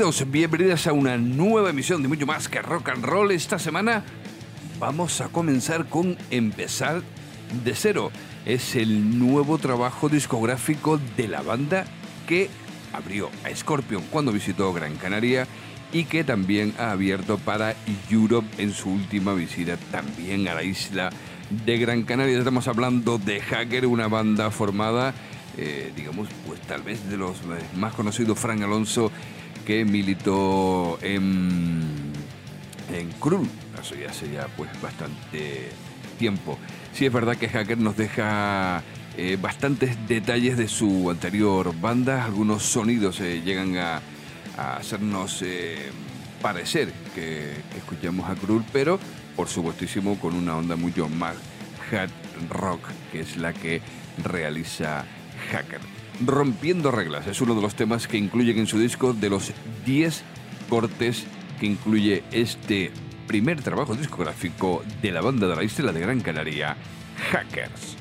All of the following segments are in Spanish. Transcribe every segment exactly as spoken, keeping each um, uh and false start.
Bienvenidos, bienvenidas a una nueva emisión de Mucho Más que Rock and Roll. Esta semana vamos a comenzar con Empezar de Cero. Es el nuevo trabajo discográfico de la banda que abrió a Scorpion cuando visitó Gran Canaria y que también ha abierto para Europe en su última visita también a la isla de Gran Canaria. Estamos hablando de Hacker, una banda formada, eh, digamos, pues tal vez de los más conocidos, Frank Alonso, que militó en, en Krull, eso ya hace ya pues bastante tiempo. Sí, es verdad que Hacker nos deja eh, bastantes detalles de su anterior banda. Algunos sonidos eh, llegan a, a hacernos eh, parecer que, que escuchamos a Krull, pero por supuestísimo con una onda mucho más hard rock, que es la que realiza Hacker. Rompiendo Reglas es uno de los temas que incluyen en su disco, de los diez cortes que incluye este primer trabajo discográfico de la banda de la isla de Gran Canaria, Hackers.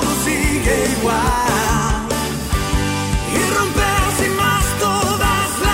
Y romper sin más todas las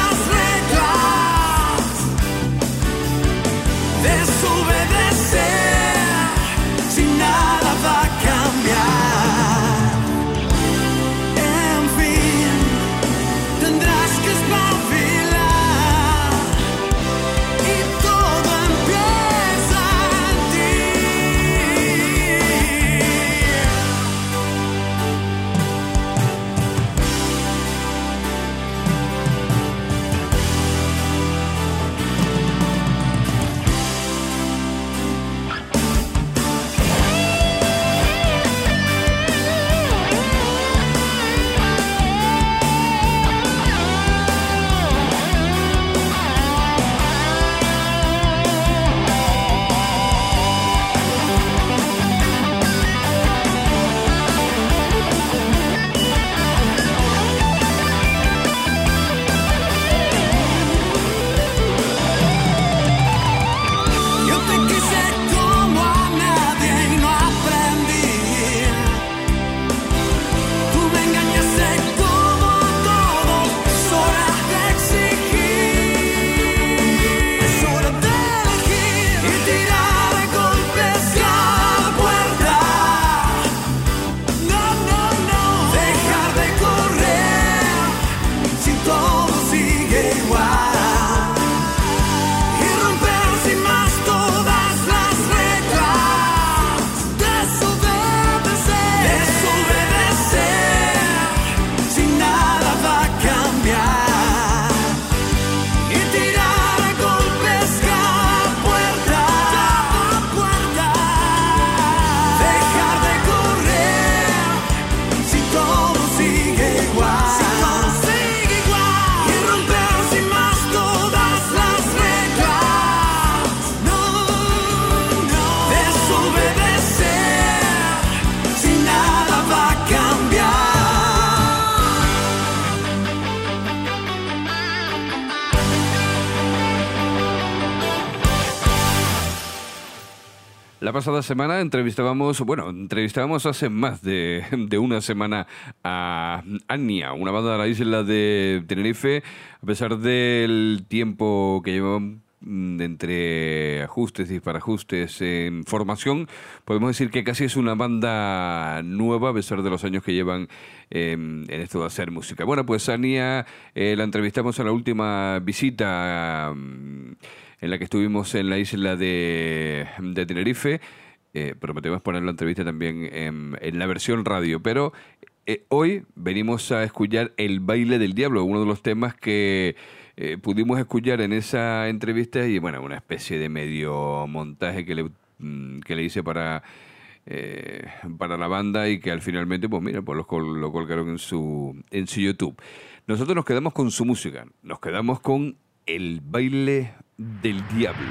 La pasada semana entrevistábamos, bueno, entrevistábamos hace más de, de una semana a Ania, una banda de la isla de Tenerife. A pesar del tiempo que llevaban entre ajustes y disparajustes en formación, podemos decir que casi es una banda nueva a pesar de los años que llevan eh, en esto de hacer música. Bueno, pues Ania eh, la entrevistamos en la última visita um, en la que estuvimos en la isla de, de Tenerife. Eh, prometemos poner la entrevista también en, en la versión radio, pero eh, hoy venimos a escuchar El Baile del Diablo, uno de los temas que eh, pudimos escuchar en esa entrevista, y bueno, una especie de medio montaje que le, que le hice para, eh, para la banda, y que al finalmente, pues mira, pues lo, col- lo colgaron en su, en su YouTube. Nosotros nos quedamos con su música, nos quedamos con El Baile del Diablo.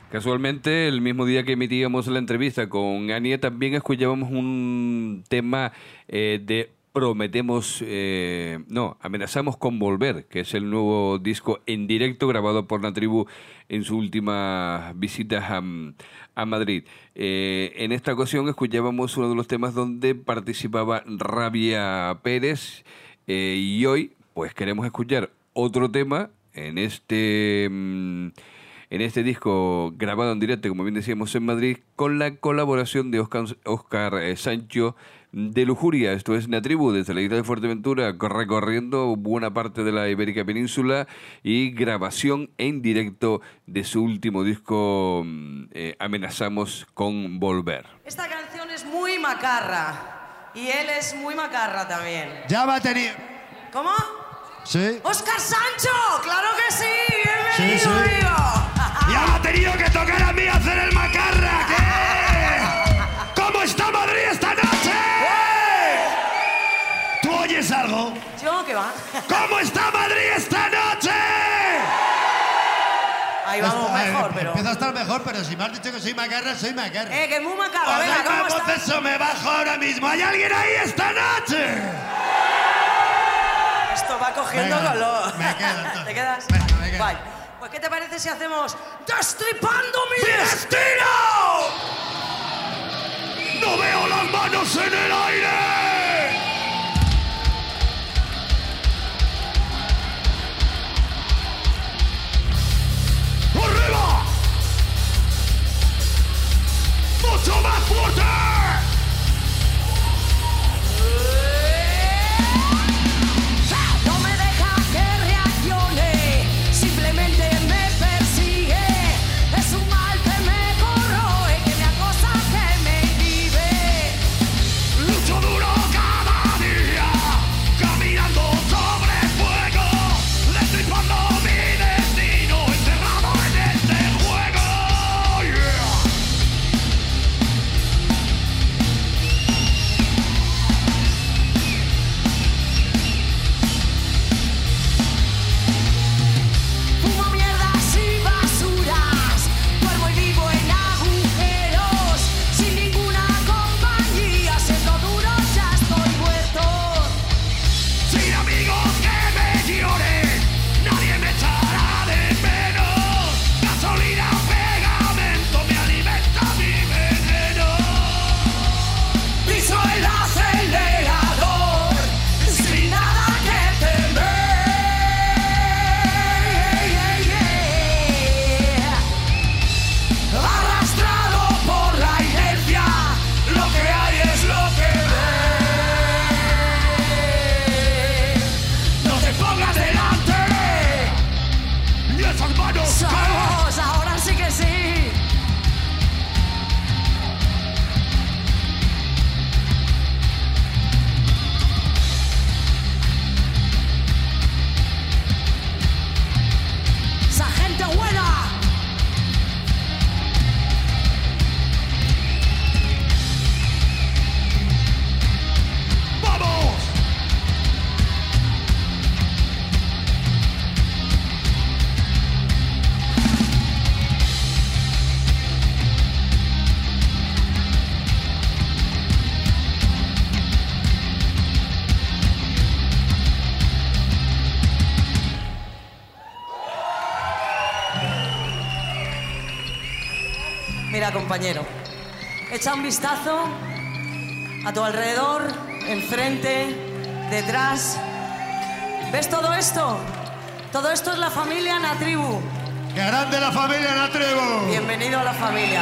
Casualmente, el mismo día que emitíamos la entrevista con Ania, también escuchábamos un tema eh, de Prometemos, eh, no, Amenazamos con Volver, que es el nuevo disco en directo grabado por La Tribu en su última visita a, a Madrid. Eh, en esta ocasión escuchábamos uno de los temas donde participaba Rabia Pérez eh, y hoy pues queremos escuchar otro tema en este... Mmm, en este disco grabado en directo, como bien decíamos, en Madrid, con la colaboración de Oscar, Oscar eh, Sancho de Lujuria. Esto es La Tribu, desde la isla de Fuerteventura, recorriendo buena parte de la Ibérica Península y grabación en directo de su último disco, eh, Amenazamos con Volver. Esta canción es muy macarra y él es muy macarra también. Ya va a tener... ¿Cómo? Sí. ¡Oscar Sancho! ¡Claro que sí! ¡Bienvenido, Sí, sí. amigo! ¡Ya me ha tenido que tocar a mí hacer el macarra! ¿Qué? ¿Cómo está Madrid esta noche? ¿Tú oyes algo? ¿Yo qué va? ¿Cómo está Madrid esta noche? Ahí vamos Está- mejor, eh, pero... Empiezo a estar mejor, pero si me has dicho que soy macarra, soy macarra. Eh, que es muy macarra. Venga, ¿cómo Pues está? eso me bajo ahora mismo. ¿Hay alguien ahí esta noche? Esto va cogiendo Venga, color. me quedo, entonces. ¿Te quedas? Venga, me quedo. Vale. Pues, ¿qué te parece si hacemos Destripando mi ¡Mi destino? destino! ¡No veo las manos en el aire! ¡Arriba! ¡Mucho más fuerte! No me deja que reaccione, simplemente me persigue. Es un mal que me corroe, que me acosa, que me inhibe. Lucho duro cada día, caminando sobre fuego, destripando mi destino, encerrado en este juego. Yeah. Fumo mierdas y basuras, duermo y vivo en agujeros, sin ninguna compañía, siendo duro ya estoy muerto. Sin amigos que me lloren, nadie me echará de menos. Gasolina, pegamento, me alimenta mi veneno. Piso el acelerador, sin nada que temer. Arrastrado por la inercia, lo que hay es lo que ves. No te pongas delante. Y esas manos que... Somos, ahora sí que sí. Esa gente buena. ¡Vamos! Mira, compañero, echa un vistazo a tu alrededor, enfrente, detrás. ¿Ves todo esto? Todo esto es la familia La Tribu. ¡Qué grande la familia La Tribu! Bienvenido a la familia.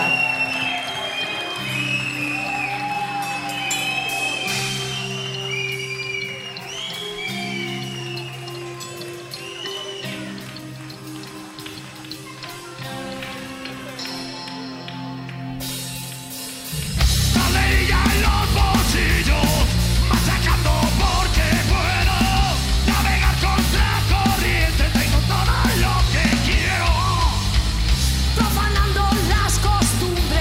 Talerilla en los bolsillos, machacando porque puedo navegar contra corriente, tengo todo lo que quiero. Profanando las costumbres.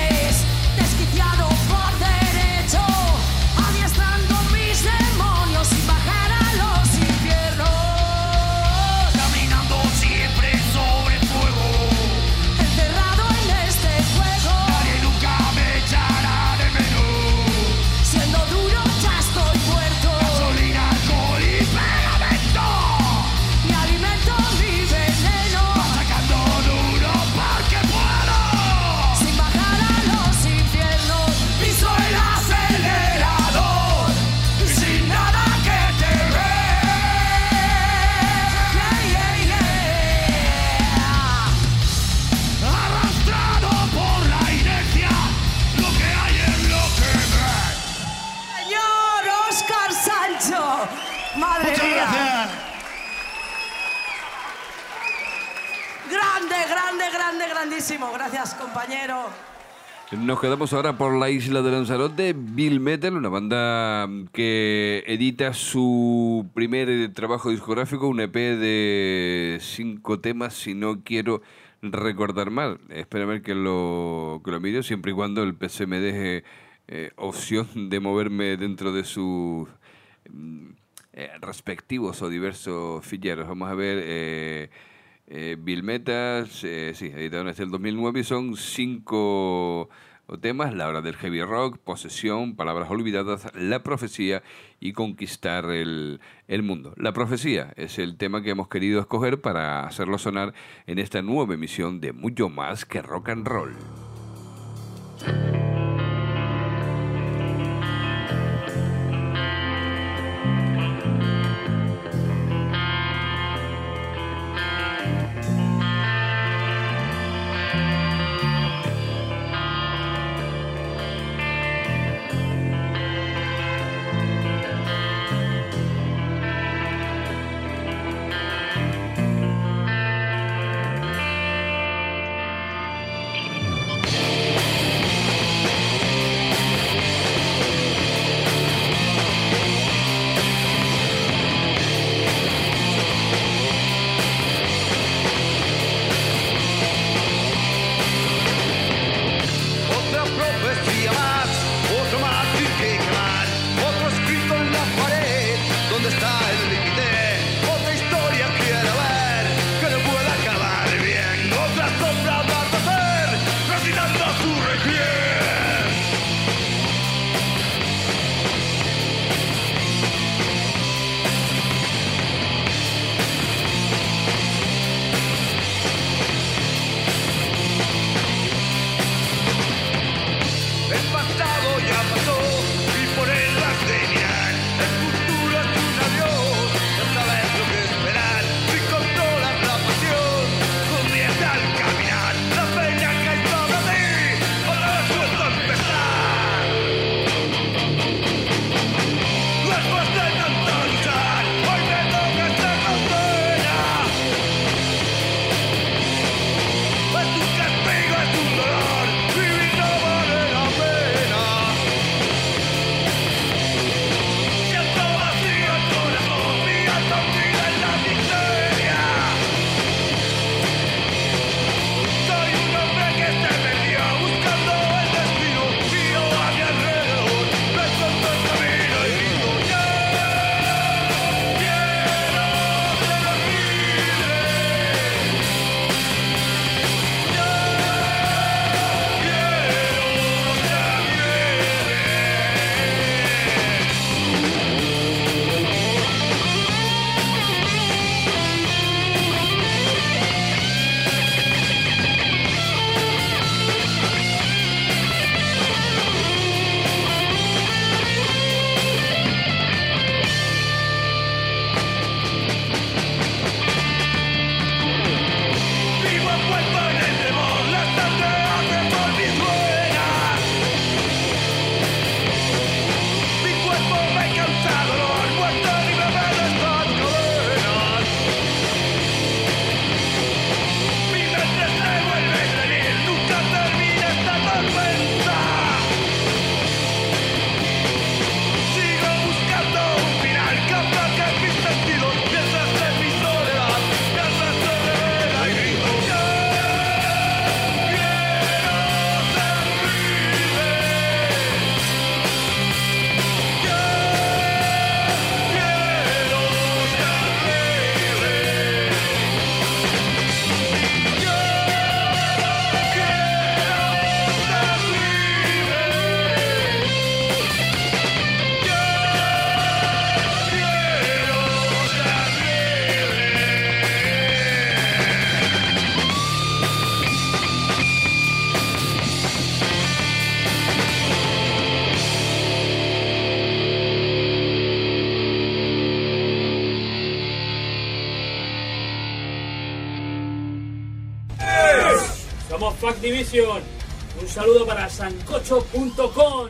Grande, grande, grande, grandísimo. Gracias, compañero. Nos quedamos ahora por la isla de Lanzarote. Bill Metal, una banda que edita su primer trabajo discográfico, un E P de cinco temas, si no quiero recordar mal. Espérame que lo, que lo mire, siempre y cuando el P C me deje eh, opción de moverme dentro de sus eh, respectivos o diversos ficheros. Vamos a ver... Eh, Eh, Bill Metal, eh, sí, editaron desde el dos mil nueve y son cinco temas: La hora del heavy rock, Posesión, Palabras olvidadas, La profecía y Conquistar el, el mundo. La profecía es el tema que hemos querido escoger para hacerlo sonar en esta nueva emisión de Mucho Más que Rock and Roll. Somos Fuck Division. Un saludo para sancocho punto com.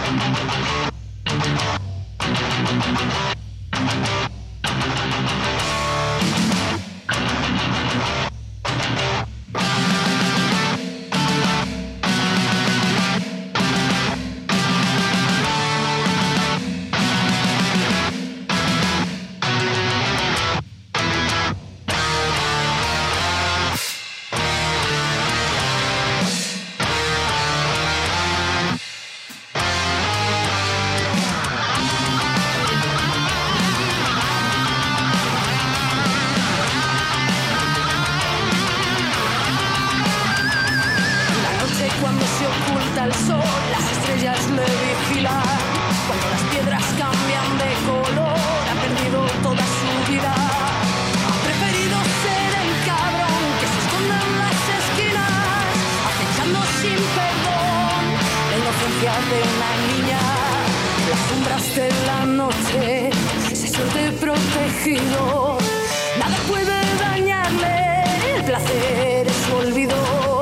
al sol, las estrellas le vigilan. Cuando las piedras cambian de color, ha perdido toda su vida. Ha preferido ser el cabrón que se esconde en las esquinas, acechando sin perdón la inocencia de una niña. Las sombras de la noche se siente protegido. Nada puede dañarle, el placer es su olvido.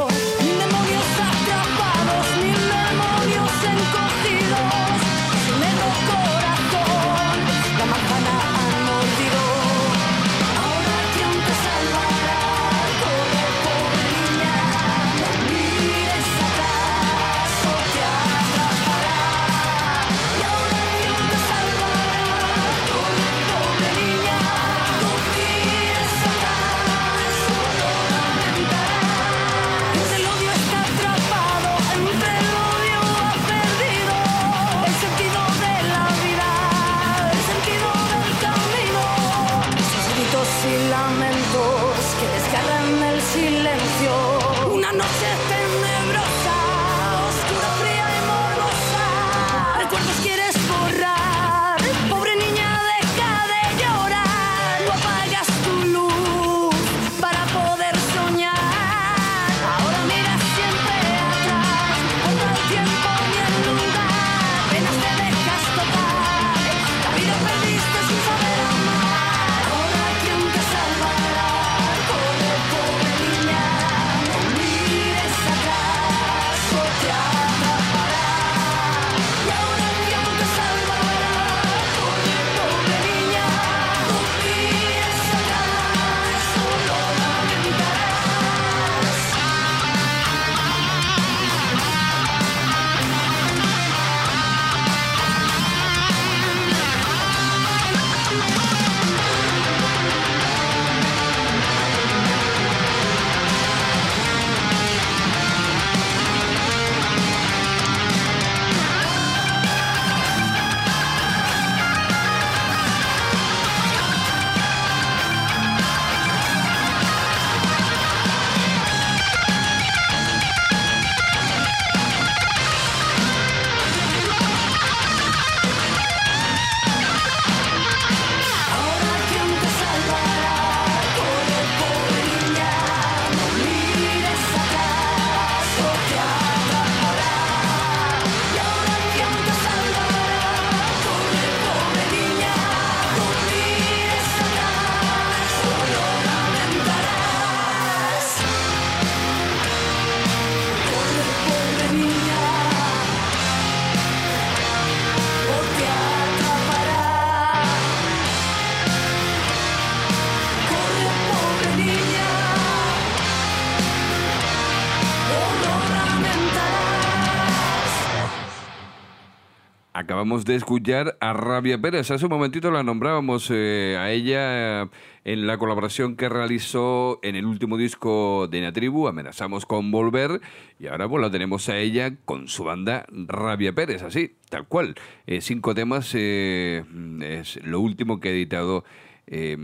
Acabamos de escuchar a Rabia Pérez. Hace un momentito la nombrábamos eh, a ella eh, en la colaboración que realizó en el último disco de Natribu, Amenazamos con Volver, y ahora pues la tenemos a ella con su banda Rabia Pérez, así, tal cual. Eh, cinco temas, eh, es lo último que ha editado eh,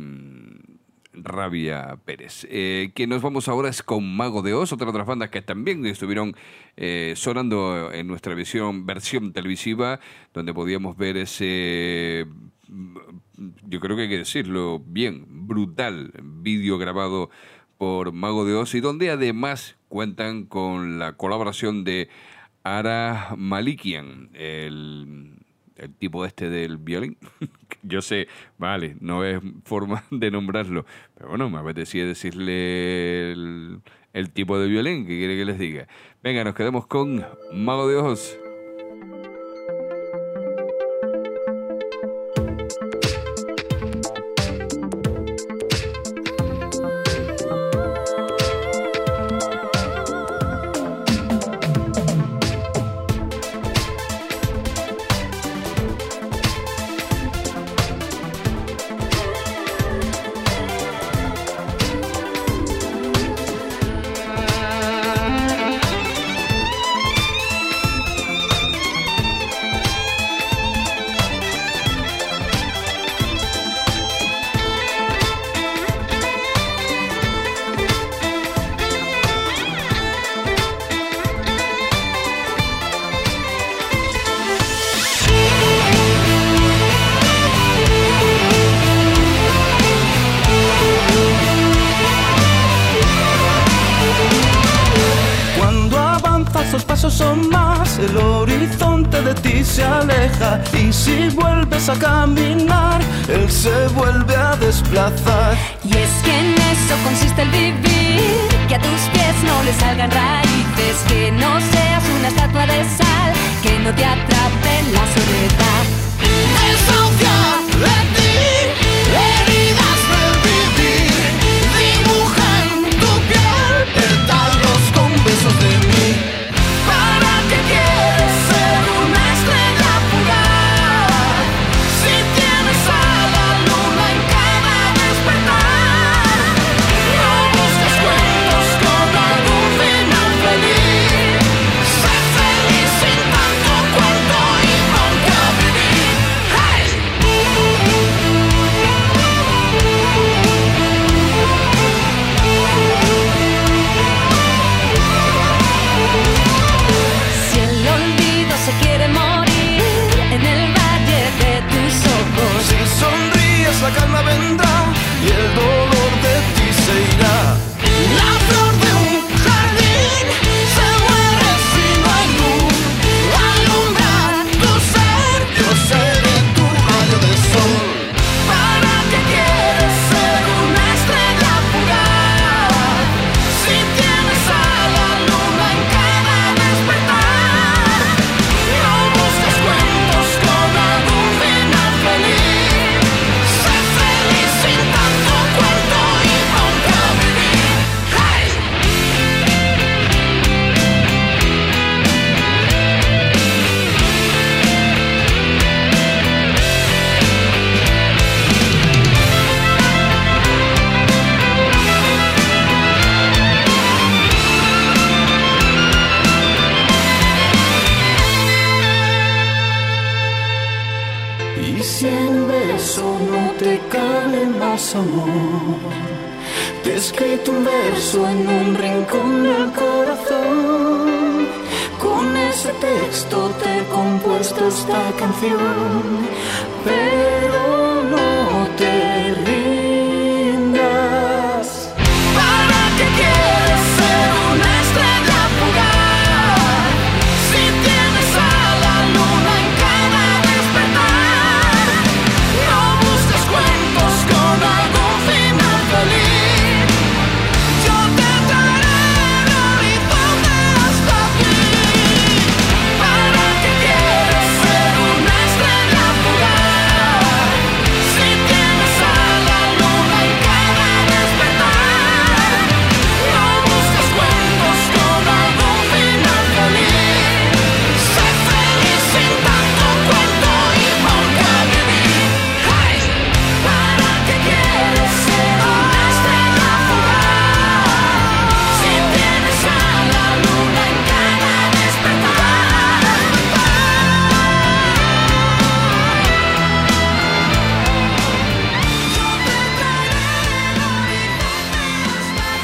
Rabia Pérez. Eh, que nos vamos ahora es con Mago de Oz, otra de las bandas que también estuvieron eh, sonando en nuestra visión, versión televisiva, donde podíamos ver ese, yo creo que hay que decirlo bien, brutal vídeo grabado por Mago de Oz, y donde además cuentan con la colaboración de Ara Malikian, el... el tipo este del violín. Yo sé, vale, no es forma de nombrarlo, pero bueno, me apetecía decirle el, el tipo de violín que quiere que les diga. Venga, nos quedamos con Mago de Oz. esos pasos son más, el horizonte de ti se aleja. Y si vuelves a caminar, él se vuelve a desplazar. Y es que en eso consiste el vivir, que a tus pies no le salgan raíces, que no seas una estatua de sal, que no te atrape la soledad. Desahucia de ti, heridas del vivir, dibuja en tu piel pétalos con besos de mí. ¿Para qué quieres ser una estrella fugaz si tienes a la luna en cada despertar? No busques cuentos con algún final feliz, sé feliz sin tanto cuento y ponte a vivir. ¡Hey! Si el olvido se quiere morir en el valle de tus ojos, Si sonríes la calma vendrá y el dolor de ti se irá. La flor de un jardín se muere si no hay luz. Alumbra tu ser, yo seré tu rayo de sol. ¿Para qué quieres ser una estrella fugaz si tienes a la luna en cada despertar? No busques cuentos con algún final feliz, sé feliz sin tanto cuento y ponte a vivir. ¡Hey! Y si en un beso no te cabe más amor, te he escrito un verso en un rincón del corazón. Con ese texto te he compuesto esta canción, pero no te rindas. ¿Para qué quieres ser una estrella fugaz si tienes a la luna en cada despertar? No busques cuentos con algún final feliz, yo te traeré el horizonte hasta aquí. ¿Para qué quieres ser una estrella fugaz si tienes a la luna en cada despertar? No busques cuentos con algún final feliz, sé feliz sin tanto cuento y ponte a vivir. ¡Hey! ¿Para qué quieres ser una estrella fugaz si tienes a la luna en cada despertar? Yo te traeré el horizonte hasta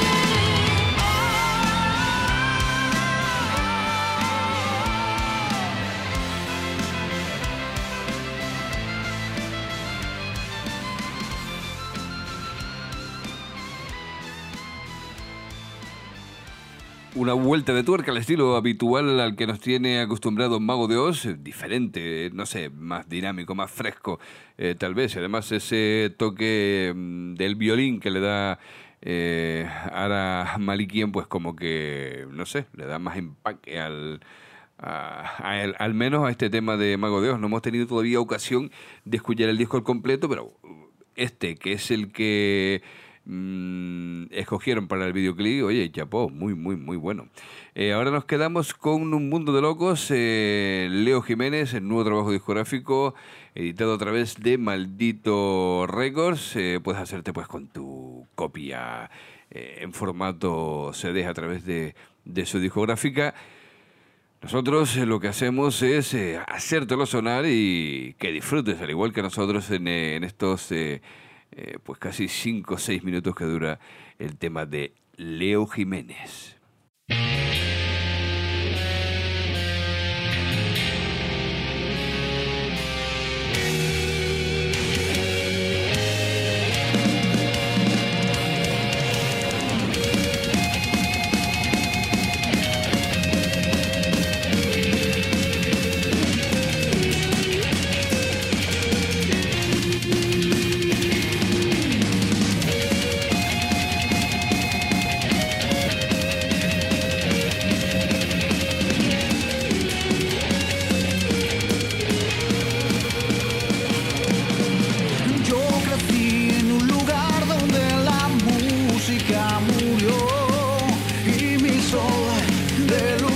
Una vuelta de tuerca al estilo habitual al que nos tiene acostumbrado Mago de Oz, eh, diferente, no sé, más dinámico, más fresco, eh, tal vez. Además, ese toque mm, del violín que le da eh, Ara Malikian, pues como que, no sé, le da más empaque al, a- a el- al menos a este tema de Mago de Oz. No hemos tenido todavía ocasión de escuchar el disco al completo, pero este, que es el que mm, escogieron para el videoclip, oye, chapó, muy, muy, muy bueno. Eh, ahora nos quedamos con Un Mundo de Locos, eh, Leo Jiménez, el nuevo trabajo discográfico, editado a través de Maldito Records. Eh, puedes hacerte pues con tu copia eh, en formato C D a través de, de su discográfica. Nosotros eh, lo que hacemos es eh, hacértelo sonar y que disfrutes, al igual que nosotros en, eh, en estos eh, eh, pues casi cinco o seis minutos que dura el tema de Leo Jiménez.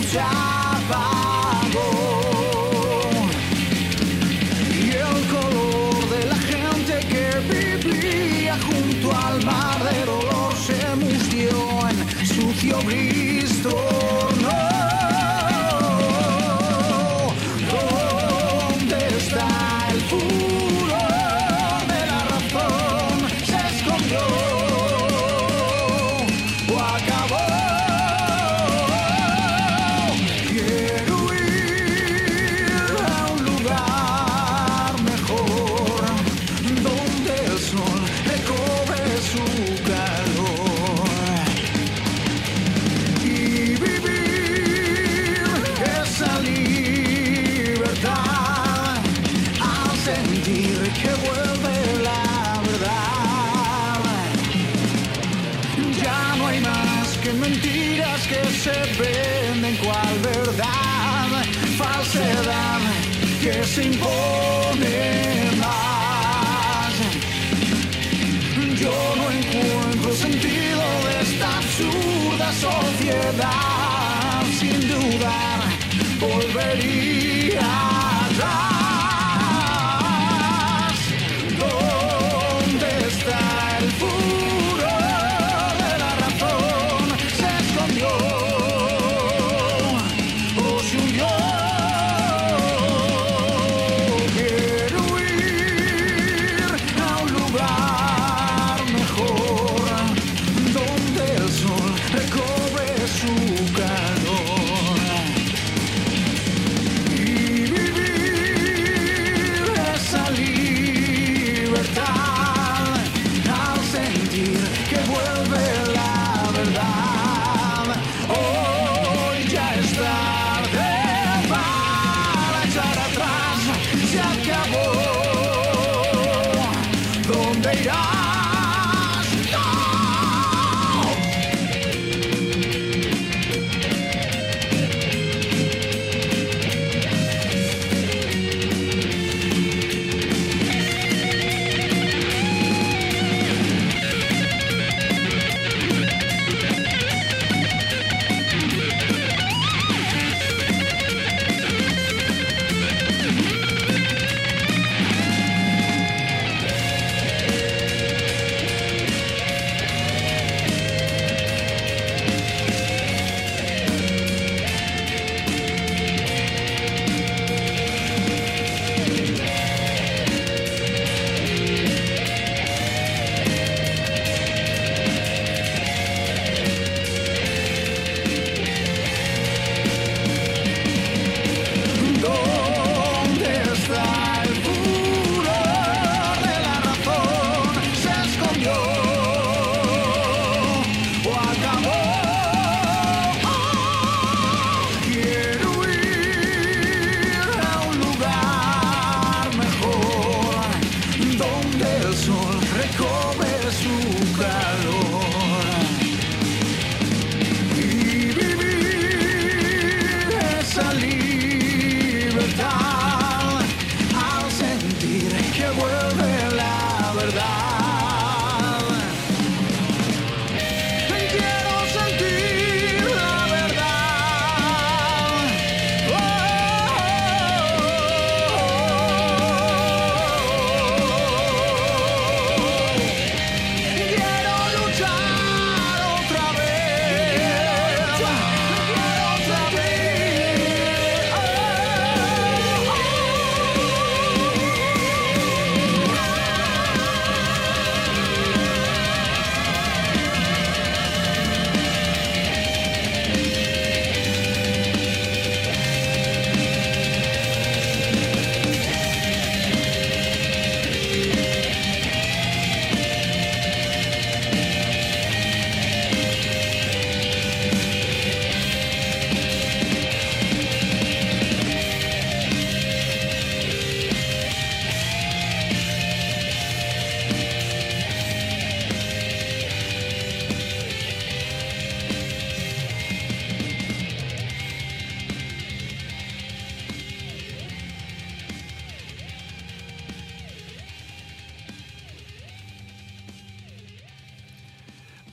se apagó. Y el color de la gente que vivía junto al mar de dolor se mustió en sucio gris torno. ¿Dónde está el furor de la razón? Se escondió o acabó. Quiero ir a un lugar mejor, donde el sol recobre su calor y vivir esa libertad al sentir que vuelve la verdad. Ya no hay más que mentiras que se venden cual verdad, falsedad que se impone más. Yo no encuentro sentido de esta absurda sociedad, sin dudar volvería atrás. ¿Dónde está el furor de la razón? Se escondió o se hundió. Quiero ir a un lugar mejor, donde el sol recobre su calor y vivir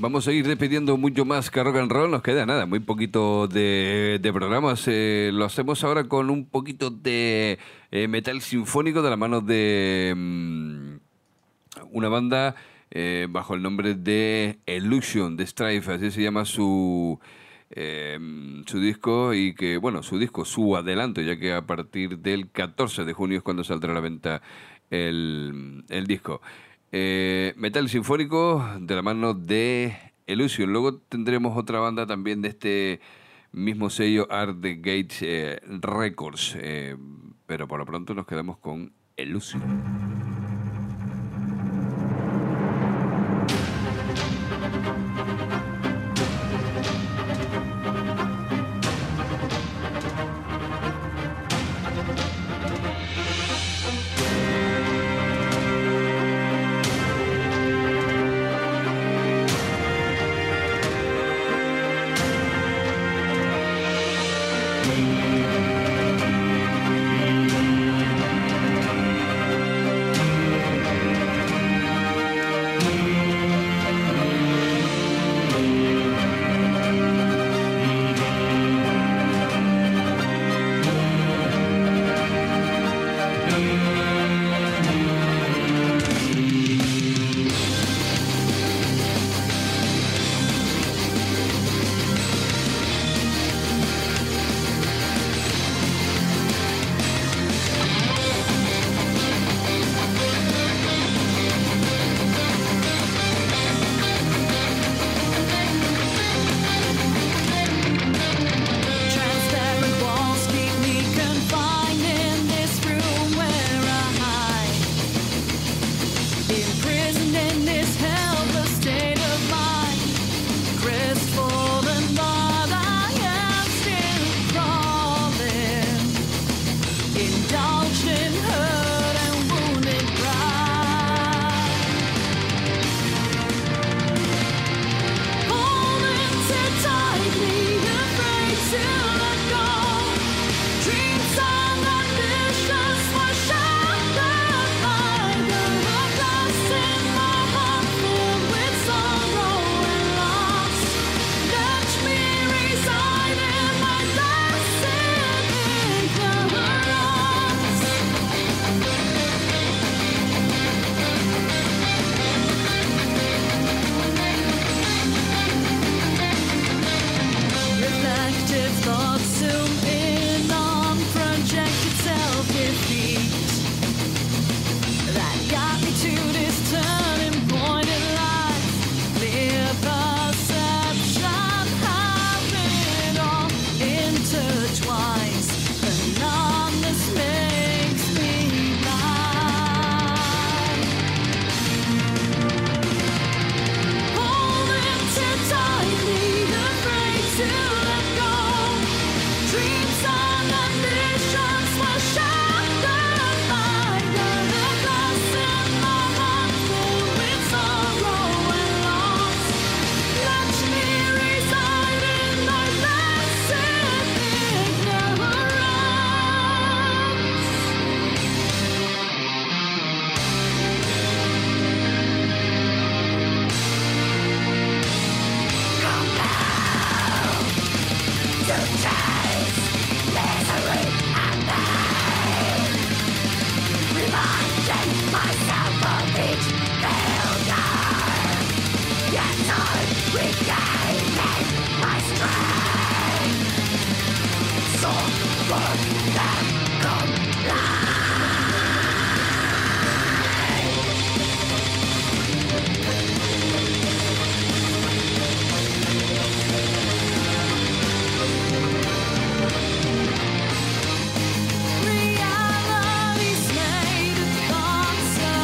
Vamos a ir despidiendo mucho más que rock and roll. Nos queda nada, muy poquito de, de programas. Eh, lo hacemos ahora con un poquito de eh, metal sinfónico de la mano de um, una banda eh, bajo el nombre de Illusion, de Strife, así se llama su... Eh, su disco y que, bueno, su disco, su adelanto, ya que a partir del catorce de junio es cuando saldrá a la venta el, el disco. Eh, metal sinfónico de la mano de Illusion. Luego tendremos otra banda también de este mismo sello, Art the Gates eh, Records, eh, pero por lo pronto nos quedamos con Illusion. Reality's made of concept.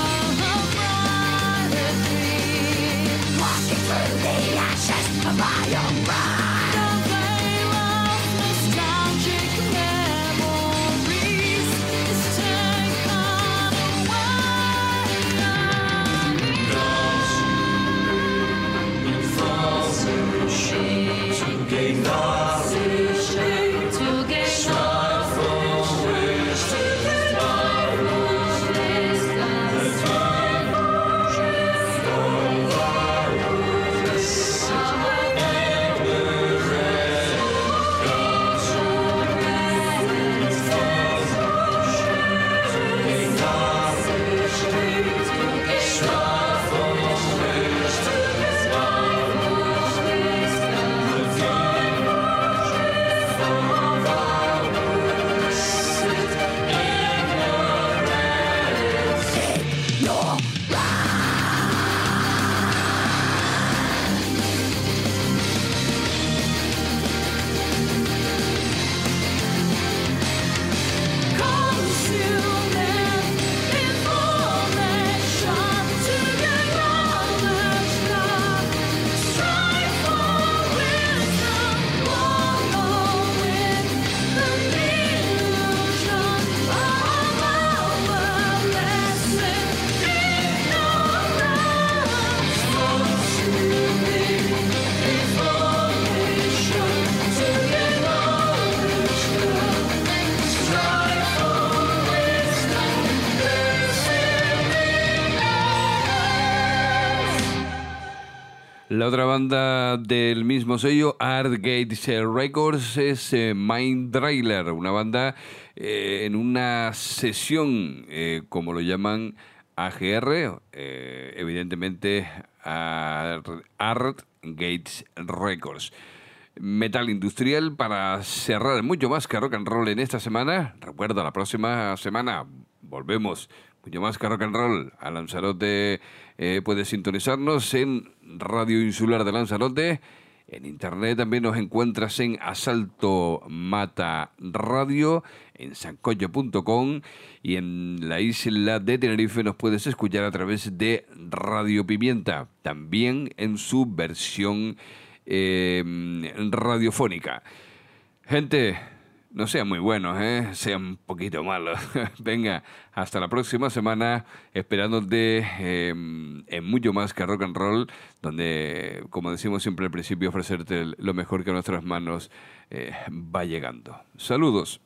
La otra banda del mismo sello, Art Gates Records, es eh, Mind Drailer, una banda eh, en una sesión, eh, como lo llaman, A G R, eh, evidentemente Art, Art Gates Records. Metal industrial para cerrar mucho más que rock and roll en esta semana. Recuerda, la próxima semana volvemos. Mucho más que rock and roll. A Lanzarote eh, puedes sintonizarnos en Radio Insular de Lanzarote. En internet también nos encuentras en Asalto Mata Radio, en sancocho punto com, y en la isla de Tenerife nos puedes escuchar a través de Radio Pimienta, también en su versión eh, radiofónica. Gente, no sean muy buenos, ¿eh? Sean un poquito malos. Venga, hasta la próxima semana, esperándote eh, en mucho más que rock and roll, donde, como decimos siempre al principio, ofrecerte lo mejor que a nuestras manos eh, va llegando. Saludos.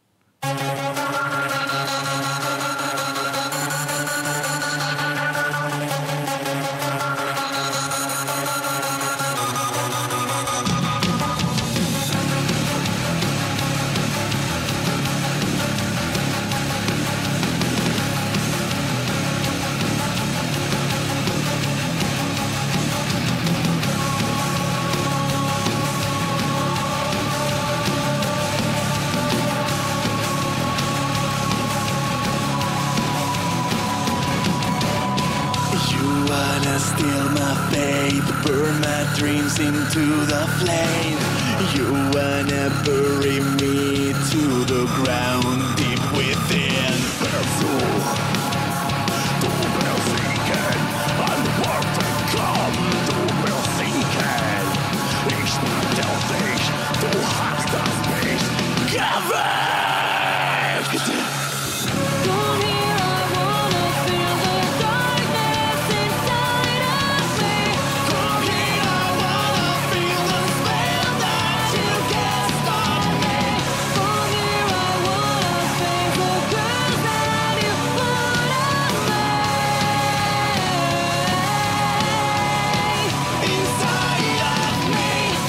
Steal my faith, burn my dreams into the flame. You wanna bury me to the ground deep within. Verso, du willst sinken, an Worte komm, du willst sinken. Ich bin auf dich, du hast das nicht geweckt. Come here, I wanna feel the darkness inside of me. Come here, I wanna feel the spell that you cast on me. Come here, I wanna face the curse that you put on me. Inside of me.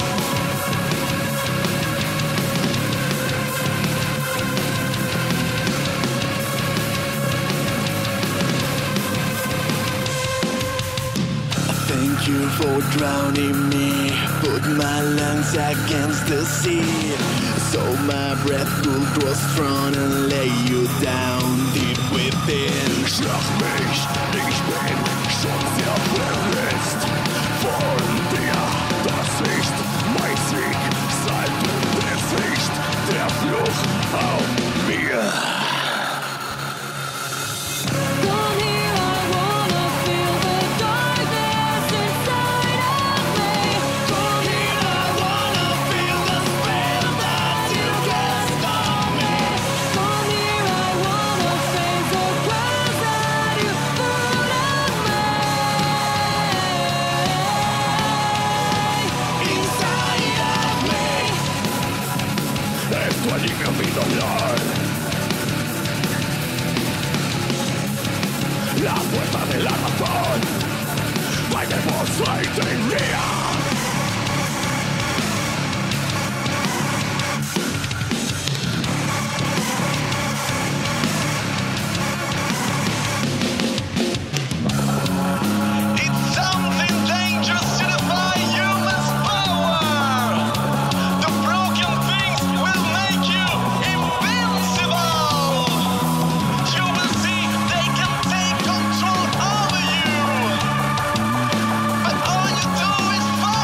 Thank you for drowning me. Put my lungs against the sea, so my breath could grow strong and lay you down deep within. Schlag mich, ich bin schon sehr verletzt von dir. Das ist mein Sieg, seit du besiegst der Fluch auf mir. Come here, I wanna feel the darkness inside of me. Come here, I wanna feel the spell that you cast on me. Come here, I wanna face the curse that you put on me. Inside of me. Esto alivia mi dolor. La puerta de la razón. Vayamos a entender. It's something dangerous to defy human's power. The broken things will make you invincible. You will see they can take control over you. But all you do is fight.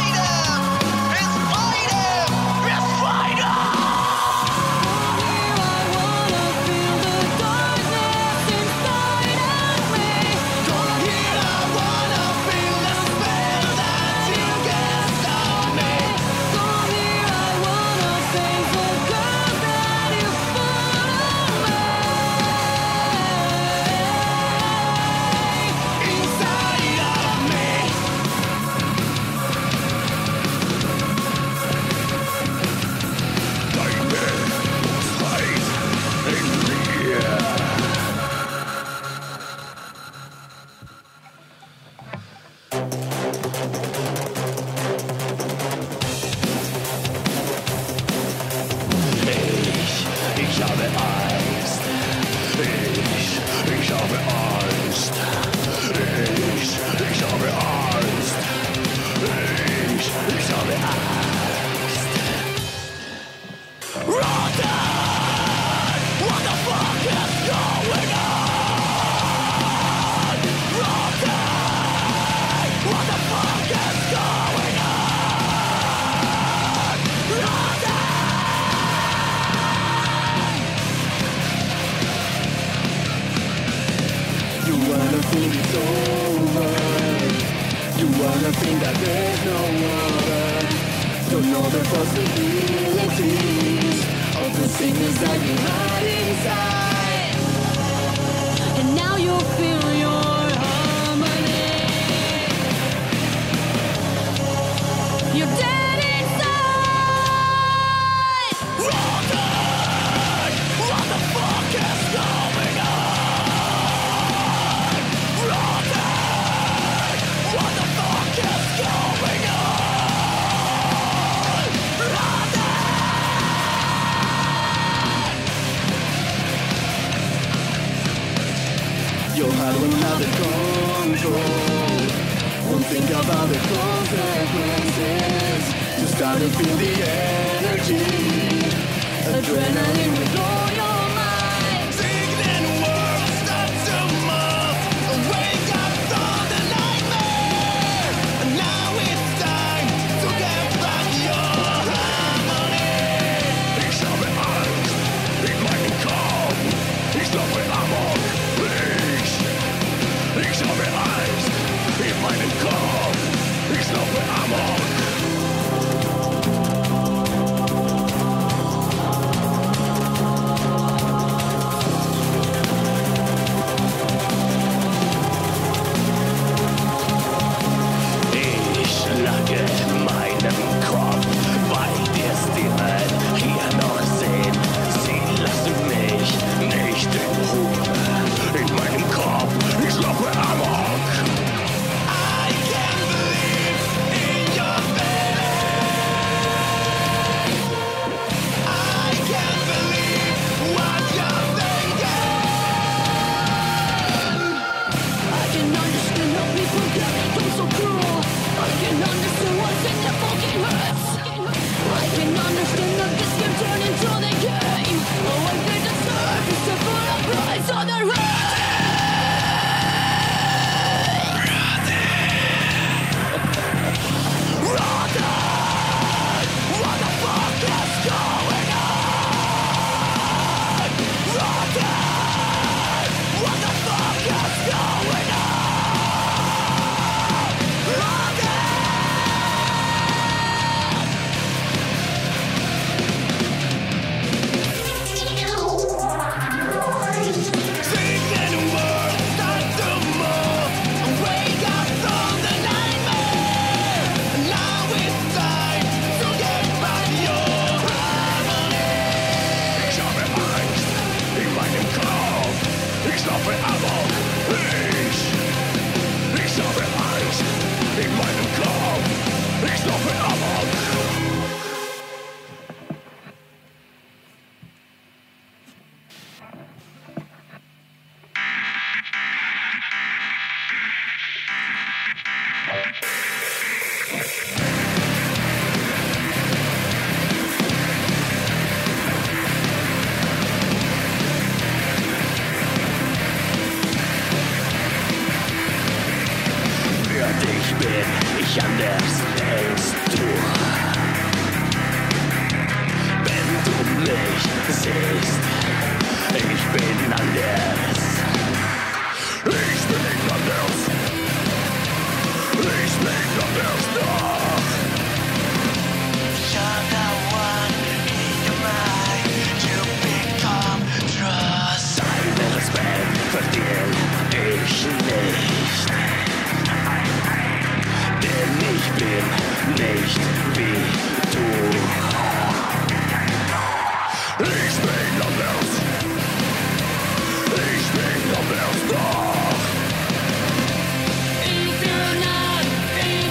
If you're not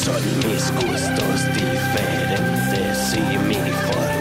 Son mis gustos diferentes y mi forma